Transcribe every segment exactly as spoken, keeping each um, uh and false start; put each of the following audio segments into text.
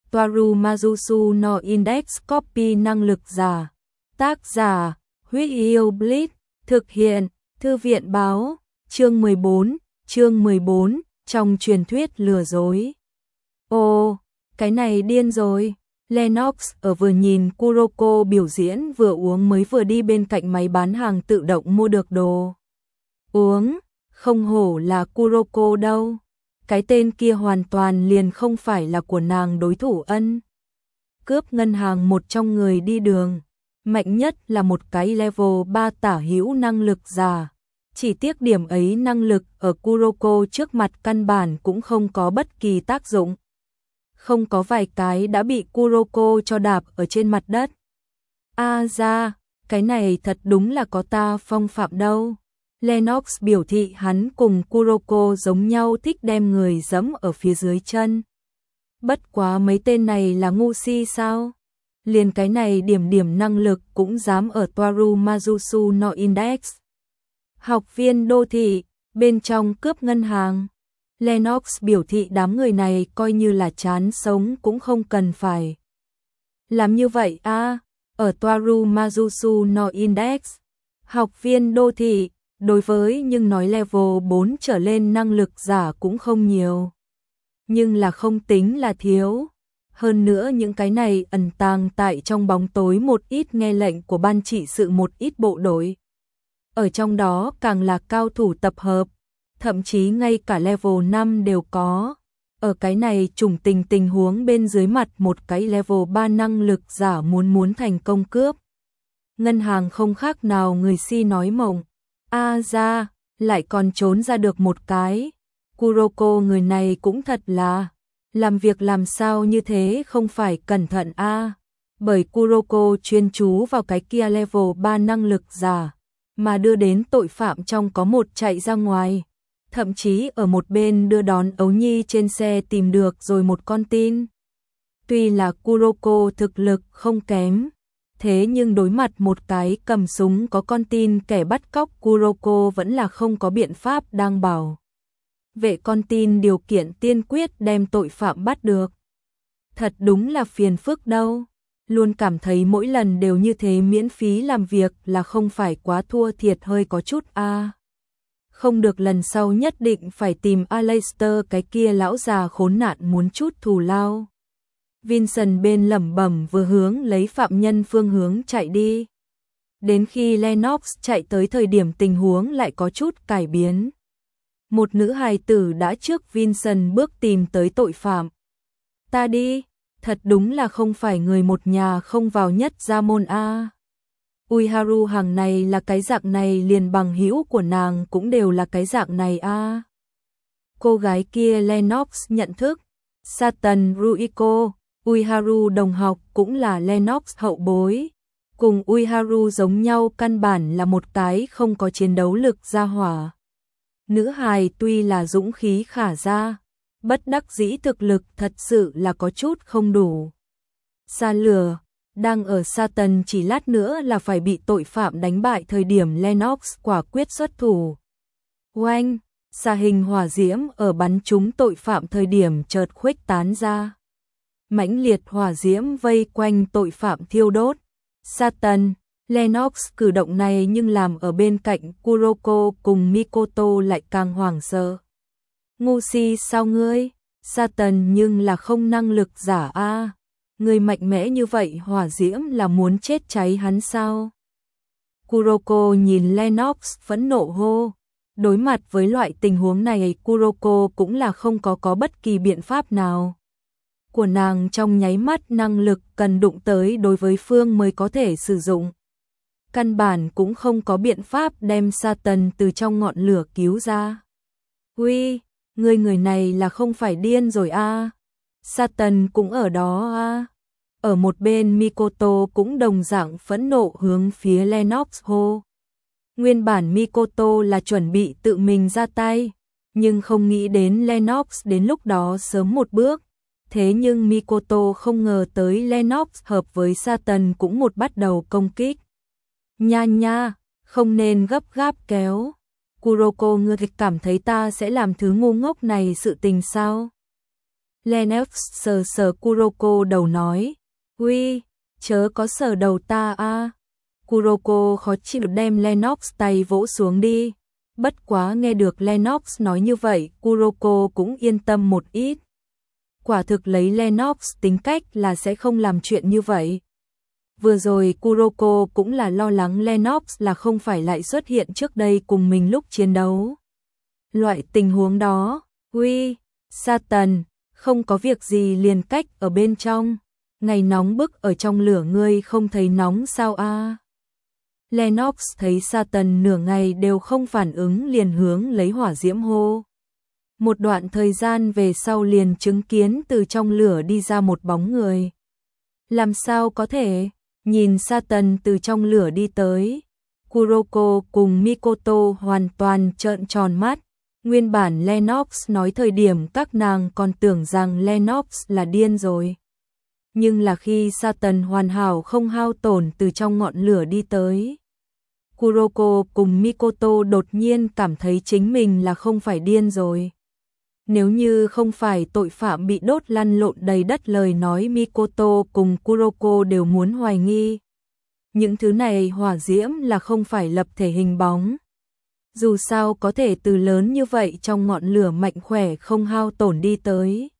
Toaru Mazusu no Index Copy năng lực giả. Tác giả, Huyết Yêu Blitz, thực hiện, Thư viện báo, chương mười bốn, chương mười bốn, trong truyền thuyết lừa dối. Ồ, cái này điên rồi. Lennox ở vừa nhìn Kuroko biểu diễn vừa uống mới vừa đi bên cạnh máy bán hàng tự động mua được đồ. Uống, không hổ là Kuroko đâu. Cái tên kia hoàn toàn liền không phải là của nàng đối thủ ân. Cướp ngân hàng một trong người đi đường. Mạnh nhất là một cái level ba tả hữu năng lực giả. Chỉ tiếc điểm ấy năng lực ở Kuroko trước mặt căn bản cũng không có bất kỳ tác dụng. Không có vài cái đã bị Kuroko cho đạp ở trên mặt đất. A ra, cái này thật đúng là có ta phong phạm đâu. Lennox biểu thị hắn cùng Kuroko giống nhau thích đem người giẫm ở phía dưới chân. Bất quá mấy tên này là ngu si sao? Liền cái này điểm điểm năng lực cũng dám ở Toaru Mazusu no Index. Học viên đô thị, bên trong cướp ngân hàng. Lennox biểu thị đám người này coi như là chán sống cũng không cần phải làm như vậy a. À, ở Toaru Mazusu no Index, học viên đô thị, đối với nhưng nói level bốn trở lên năng lực giả cũng không nhiều. Nhưng là không tính là thiếu. Hơn nữa những cái này ẩn tàng tại trong bóng tối một ít nghe lệnh của ban trị sự một ít bộ đội. Ở trong đó càng là cao thủ tập hợp. Thậm chí ngay cả level năm đều có. Ở cái này trùng tình tình huống bên dưới mặt một cái level ba năng lực giả muốn muốn thành công cướp. Ngân hàng không khác nào người si nói mộng. A à ra, lại còn trốn ra được một cái. Kuroko người này cũng thật là, làm việc làm sao như thế không phải cẩn thận a. À. Bởi Kuroko chuyên chú vào cái kia level ba năng lực giả, mà đưa đến tội phạm trong có một chạy ra ngoài. Thậm chí ở một bên đưa đón ấu nhi trên xe tìm được rồi một con tin. Tuy là Kuroko thực lực không kém, thế nhưng đối mặt một cái cầm súng có con tin kẻ bắt cóc, Kuroko vẫn là không có biện pháp đang bảo vệ con tin, điều kiện tiên quyết đem tội phạm bắt được. Thật đúng là phiền phức đâu. Luôn cảm thấy mỗi lần đều như thế miễn phí làm việc là không phải quá thua thiệt hơi có chút a. À. Không được, lần sau nhất định phải tìm Aleister cái kia lão già khốn nạn muốn chút thù lao. Vincent bên lẩm bẩm vừa hướng lấy phạm nhân phương hướng chạy đi. Đến khi Lennox chạy tới thời điểm tình huống lại có chút cải biến. Một nữ hài tử đã trước Vincent bước tìm tới tội phạm. Ta đi, thật đúng là không phải người một nhà không vào nhất ra môn a. Uiharu hàng này là cái dạng này, liền bằng hữu của nàng cũng đều là cái dạng này a. À. Cô gái kia Lennox nhận thức, Satan Ruiko, Uiharu đồng học cũng là Lennox hậu bối. Cùng Uiharu giống nhau, căn bản là một cái không có chiến đấu lực gia hỏa. Nữ hài tuy là dũng khí khả ra, bất đắc dĩ thực lực thật sự là có chút không đủ. Xa lửa đang ở Satan chỉ lát nữa là phải bị tội phạm đánh bại thời điểm Lennox quả quyết xuất thủ. Oanh, xà hình hỏa diễm ở bắn trúng tội phạm thời điểm chợt khuếch tán ra. Mãnh liệt hỏa diễm vây quanh tội phạm thiêu đốt. Satan, Lennox cử động này nhưng làm ở bên cạnh Kuroko cùng Mikoto lại càng hoảng sợ. Ngu si sao ngươi? Satan nhưng là không năng lực giả a. À. Người mạnh mẽ như vậy hỏa diễm là muốn chết cháy hắn sao? Kuroko nhìn Lennox phẫn nộ hô. Đối mặt với loại tình huống này, Kuroko cũng là không có có bất kỳ biện pháp nào. Của nàng trong nháy mắt năng lực cần đụng tới đối với phương mới có thể sử dụng. Căn bản cũng không có biện pháp đem Satan từ trong ngọn lửa cứu ra. Uy, người người này là không phải điên rồi a? À? Satan cũng ở đó a. À? Ở một bên Mikoto cũng đồng dạng phẫn nộ hướng phía Lennox hô. Nguyên bản Mikoto là chuẩn bị tự mình ra tay, nhưng không nghĩ đến Lennox đến lúc đó sớm một bước. Thế nhưng Mikoto không ngờ tới Lennox hợp với Satan cũng một bắt đầu công kích. Nha nha, không nên gấp gáp kéo. Kuroko, ngươi cảm thấy ta sẽ làm thứ ngu ngốc này sự tình sao? Lennox sờ sờ Kuroko đầu nói, uy, chớ có sờ đầu ta a. Kuroko khó chịu đem Lennox tay vỗ xuống đi. Bất quá nghe được Lennox nói như vậy, Kuroko cũng yên tâm một ít. Quả thực lấy Lennox tính cách là sẽ không làm chuyện như vậy. Vừa rồi Kuroko cũng là lo lắng Lennox là không phải lại xuất hiện trước đây cùng mình lúc chiến đấu. Loại tình huống đó, uy, Satan, không có việc gì liền cách ở bên trong. Ngày nóng bức ở trong lửa ngươi không thấy nóng sao a? Lennox thấy Satan nửa ngày đều không phản ứng liền hướng lấy hỏa diễm hô. Một đoạn thời gian về sau liền chứng kiến từ trong lửa đi ra một bóng người. Làm sao có thể? Nhìn Satan từ trong lửa đi tới. Kuroko cùng Mikoto hoàn toàn trợn tròn mắt. Nguyên bản Lennox nói thời điểm các nàng còn tưởng rằng Lennox là điên rồi. Nhưng là khi Satan hoàn hảo không hao tổn từ trong ngọn lửa đi tới. Kuroko cùng Mikoto đột nhiên cảm thấy chính mình là không phải điên rồi. Nếu như không phải tội phạm bị đốt lăn lộn đầy đất lời nói Mikoto cùng Kuroko đều muốn hoài nghi. Những thứ này hỏa diễm là không phải lập thể hình bóng. Dù sao có thể từ lớn như vậy trong ngọn lửa mạnh khỏe không hao tổn đi tới.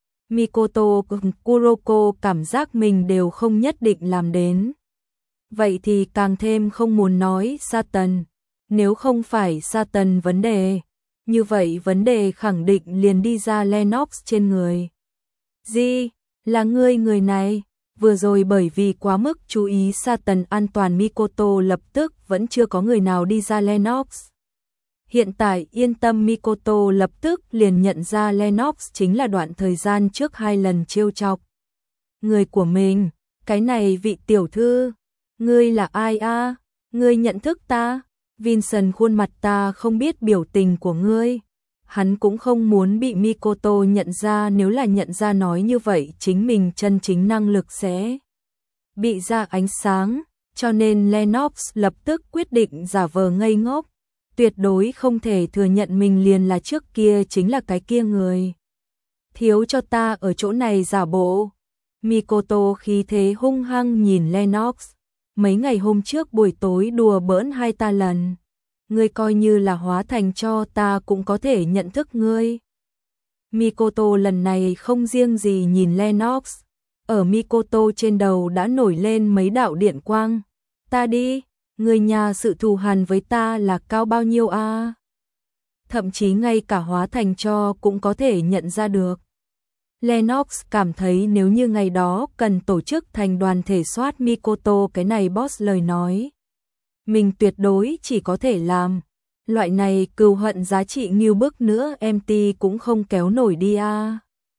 Mikoto cùng Kuroko cảm giác mình đều không nhất định làm đến. Vậy thì càng thêm không muốn nói Satan. Nếu không phải Satan vấn đề, như vậy vấn đề khẳng định liền đi ra Lennox trên người. Gì? Là ngươi người này? Vừa rồi bởi vì quá mức chú ý Satan an toàn Mikoto lập tức vẫn chưa có người nào đi ra Lennox. Hiện tại yên tâm Mikoto lập tức liền nhận ra Lennox chính là đoạn thời gian trước hai lần trêu chọc. Người của mình, cái này vị tiểu thư, ngươi là ai a? Ngươi nhận thức ta? Vincent khuôn mặt ta không biết biểu tình của ngươi. Hắn cũng không muốn bị Mikoto nhận ra, nếu là nhận ra nói như vậy chính mình chân chính năng lực sẽ bị ra ánh sáng, cho nên Lennox lập tức quyết định giả vờ ngây ngốc. Tuyệt đối không thể thừa nhận mình liền là trước kia chính là cái kia người. Thiếu cho ta ở chỗ này giả bộ. Mikoto khí thế hung hăng nhìn Lennox. Mấy ngày hôm trước buổi tối đùa bỡn hai ta lần. Ngươi coi như là hóa thành cho ta cũng có thể nhận thức ngươi. Mikoto lần này không riêng gì nhìn Lennox. Ở Mikoto trên đầu đã nổi lên mấy đạo điện quang. Ta đi. Người nhà sự thù hằn với ta là cao bao nhiêu a? À? Thậm chí ngay cả hóa thành cho cũng có thể nhận ra được. Lennox cảm thấy nếu như ngày đó cần tổ chức thành đoàn thể soát Mikoto cái này boss lời nói. Mình tuyệt đối chỉ có thể làm. Loại này cừu hận giá trị nghiêu bức nữa em tê cũng không kéo nổi đi a. À.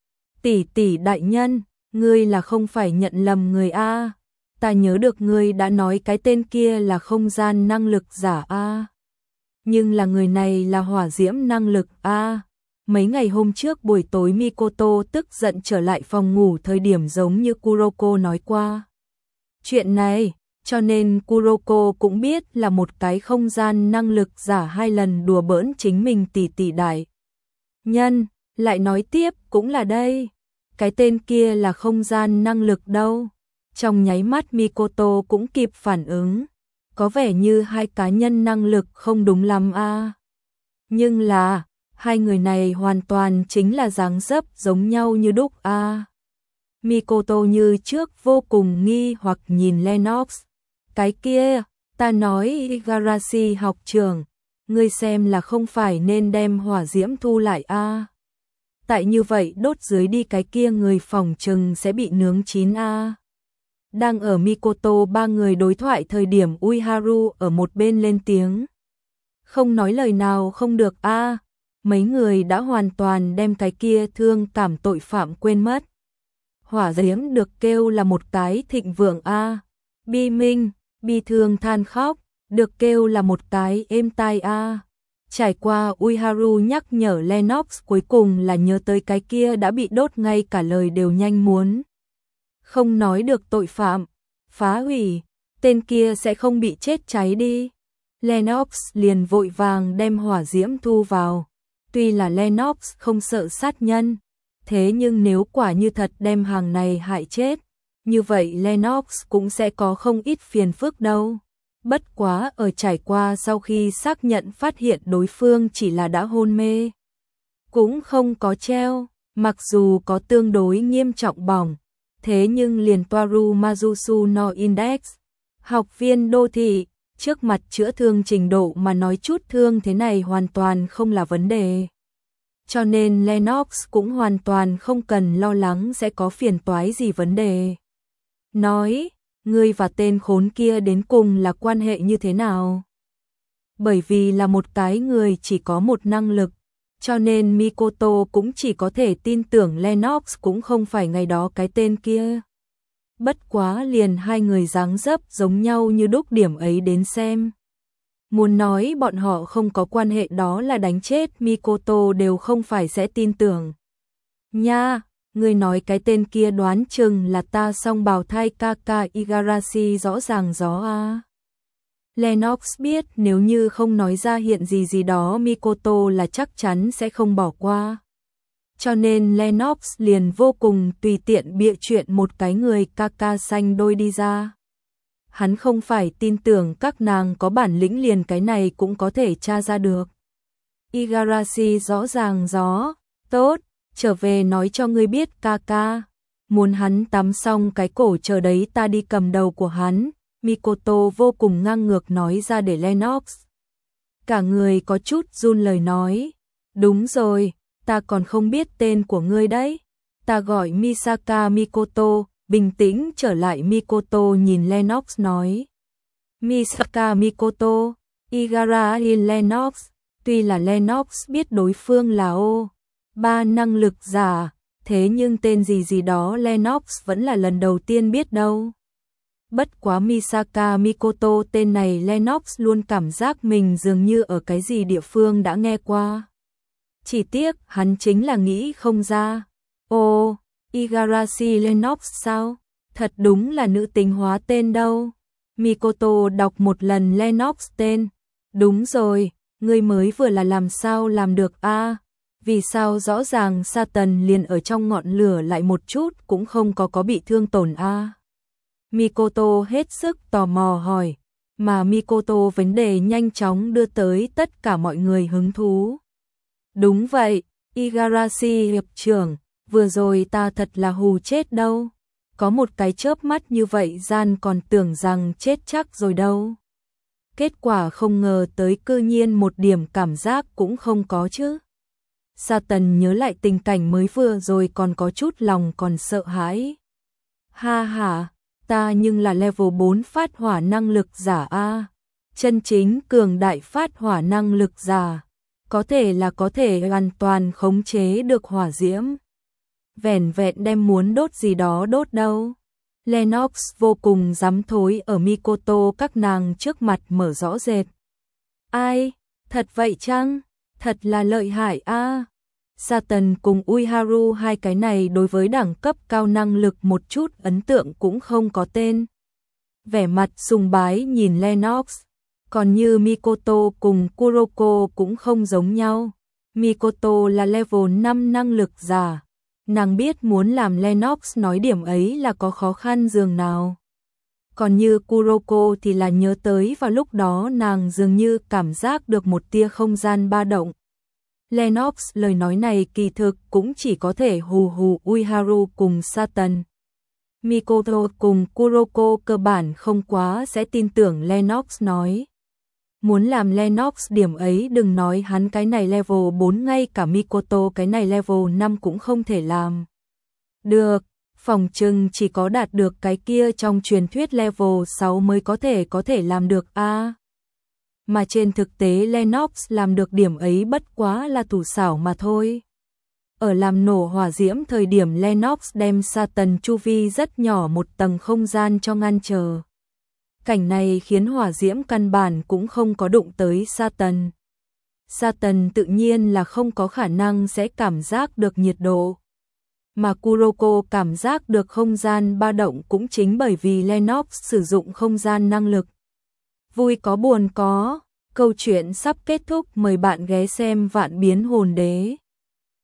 Tỷ tỷ đại nhân, ngươi là không phải nhận lầm người a. À. Ta nhớ được ngươi đã nói cái tên kia là không gian năng lực giả a. Nhưng là người này là hỏa diễm năng lực a. Mấy ngày hôm trước buổi tối Mikoto tức giận trở lại phòng ngủ thời điểm giống như Kuroko nói qua. Chuyện này, cho nên Kuroko cũng biết là một cái không gian năng lực giả hai lần đùa bỡn chính mình tỷ tỷ đại nhân, lại nói tiếp cũng là đây. Cái tên kia là không gian năng lực đâu. Trong nháy mắt Mikoto cũng kịp phản ứng. Có vẻ như hai cá nhân năng lực không đúng lắm a. À. Nhưng là, hai người này hoàn toàn chính là dáng dấp giống nhau như đúc a. À. Mikoto như trước vô cùng nghi hoặc nhìn Lennox. Cái kia, ta nói Igarashi học trưởng, ngươi xem là không phải nên đem hỏa diễm thu lại a. À. Tại như vậy đốt dưới đi cái kia người phòng trừng sẽ bị nướng chín a. À. Đang ở Mikoto ba người đối thoại thời điểm Uiharu ở một bên lên tiếng. Không nói lời nào không được a. À. Mấy người đã hoàn toàn đem cái kia thương cảm tội phạm quên mất. Hỏa diễm được kêu là một cái thịnh vượng a. À. Bi minh, bi thương than khóc, được kêu là một cái êm tai a. À. Trải qua Uiharu nhắc nhở Lennox cuối cùng là nhớ tới cái kia đã bị đốt ngay cả lời đều nhanh muốn. Không nói được tội phạm, phá hủy, tên kia sẽ không bị chết cháy đi. Lennox liền vội vàng đem hỏa diễm thu vào. Tuy là Lennox không sợ sát nhân, Thế nhưng nếu quả như thật đem hàng này hại chết, như vậy Lennox cũng sẽ có không ít phiền phức đâu. Bất quá ở trải qua sau khi xác nhận phát hiện đối phương chỉ là đã hôn mê, cũng không có treo, mặc dù có tương đối nghiêm trọng bỏng, thế nhưng liền Toaru Mazusu no Index, học viên đô thị, trước mặt chữa thương trình độ mà nói chút thương thế này hoàn toàn không là vấn đề. Cho nên Lennox cũng hoàn toàn không cần lo lắng sẽ có phiền toái gì vấn đề. Nói, ngươi và tên khốn kia đến cùng là quan hệ như thế nào? Bởi vì là một cái người chỉ có một năng lực, cho nên Mikoto cũng chỉ có thể tin tưởng Lennox cũng không phải ngày đó cái tên kia. Bất quá liền hai người dáng dấp giống nhau như đúc điểm ấy đến xem. Muốn nói bọn họ không có quan hệ đó là đánh chết Mikoto đều không phải sẽ tin tưởng. Nha, người nói cái tên kia đoán chừng là ta song bào thai Kaka Igarashi rõ ràng gió a. Lennox biết nếu như không nói ra hiện gì gì đó Mikoto là chắc chắn sẽ không bỏ qua. Cho nên Lennox liền vô cùng tùy tiện bịa chuyện một cái người Kaka xanh đôi đi ra. Hắn không phải tin tưởng các nàng có bản lĩnh liền cái này cũng có thể tra ra được. Igarashi rõ ràng gió, tốt, trở về nói cho ngươi biết Kaka. Muốn hắn tắm xong cái cổ chờ đấy ta đi cầm đầu của hắn. Mikoto vô cùng ngang ngược nói ra để Lennox. Cả người có chút run lời nói. Đúng rồi, ta còn không biết tên của ngươi đấy. Ta gọi Misaka Mikoto. Bình tĩnh trở lại Mikoto nhìn Lennox nói. Misaka Mikoto, Igarashi Lennox. Tuy là Lennox biết đối phương là ô ba năng lực giả, thế nhưng tên gì gì đó Lennox vẫn là lần đầu tiên biết đâu. Bất quá Misaka Mikoto tên này Lennox luôn cảm giác mình dường như ở cái gì địa phương đã nghe qua. Chỉ tiếc hắn chính là nghĩ không ra. Ồ, Igarashi Lennox sao? Thật đúng là nữ tính hóa tên đâu. Mikoto đọc một lần Lennox tên. Đúng rồi, ngươi mới vừa là làm sao làm được a? À? Vì sao rõ ràng Satan liền ở trong ngọn lửa lại một chút cũng không có có bị thương tổn a? À? Mikoto hết sức tò mò hỏi, mà Mikoto vấn đề nhanh chóng đưa tới tất cả mọi người hứng thú. Đúng vậy, Igarashi hiệp trưởng, vừa rồi ta thật là hù chết đâu. Có một cái chớp mắt như vậy gian còn tưởng rằng chết chắc rồi đâu. Kết quả không ngờ tới cư nhiên một điểm cảm giác cũng không có chứ. Satan nhớ lại tình cảnh mới vừa rồi còn có chút lòng còn sợ hãi. Ha ha, ta nhưng là level bốn phát hỏa năng lực giả a, chân chính cường đại phát hỏa năng lực giả, có thể là có thể hoàn toàn khống chế được hỏa diễm. Vẻn vẹn đem muốn đốt gì đó đốt đâu. Lennox vô cùng dám thối ở Mikoto các nàng trước mặt mở rõ rệt. Ai, thật vậy chăng? Thật là lợi hại a. À. Satan cùng Uiharu hai cái này đối với đẳng cấp cao năng lực một chút ấn tượng cũng không có tên. Vẻ mặt sùng bái nhìn Lennox, còn như Mikoto cùng Kuroko cũng không giống nhau. Mikoto là level năm năng lực giả. Nàng biết muốn làm Lennox nói điểm ấy là có khó khăn dường nào. Còn như Kuroko thì là nhớ tới vào lúc đó nàng dường như cảm giác được một tia không gian ba động. Lennox lời nói này kỳ thực cũng chỉ có thể hù hù Uiharu cùng Satan. Mikoto cùng Kuroko cơ bản không quá sẽ tin tưởng Lennox nói. Muốn làm Lennox điểm ấy đừng nói hắn cái này level bốn, ngay cả Mikoto cái này level năm cũng không thể làm. Được, phòng trừng chỉ có đạt được cái kia trong truyền thuyết level sáu mới có thể có thể làm được a. À, mà trên thực tế Lennox làm được điểm ấy bất quá là thủ xảo mà thôi. Ở làm nổ hỏa diễm thời điểm Lennox đem Satan chu vi rất nhỏ một tầng không gian cho ngăn trở. Cảnh này khiến hỏa diễm căn bản cũng không có đụng tới Satan. Satan tự nhiên là không có khả năng sẽ cảm giác được nhiệt độ. Mà Kuroko cảm giác được không gian ba động cũng chính bởi vì Lennox sử dụng không gian năng lực. Vui có buồn có, câu chuyện sắp kết thúc, mời bạn ghé xem Vạn Biến Hồn Đế.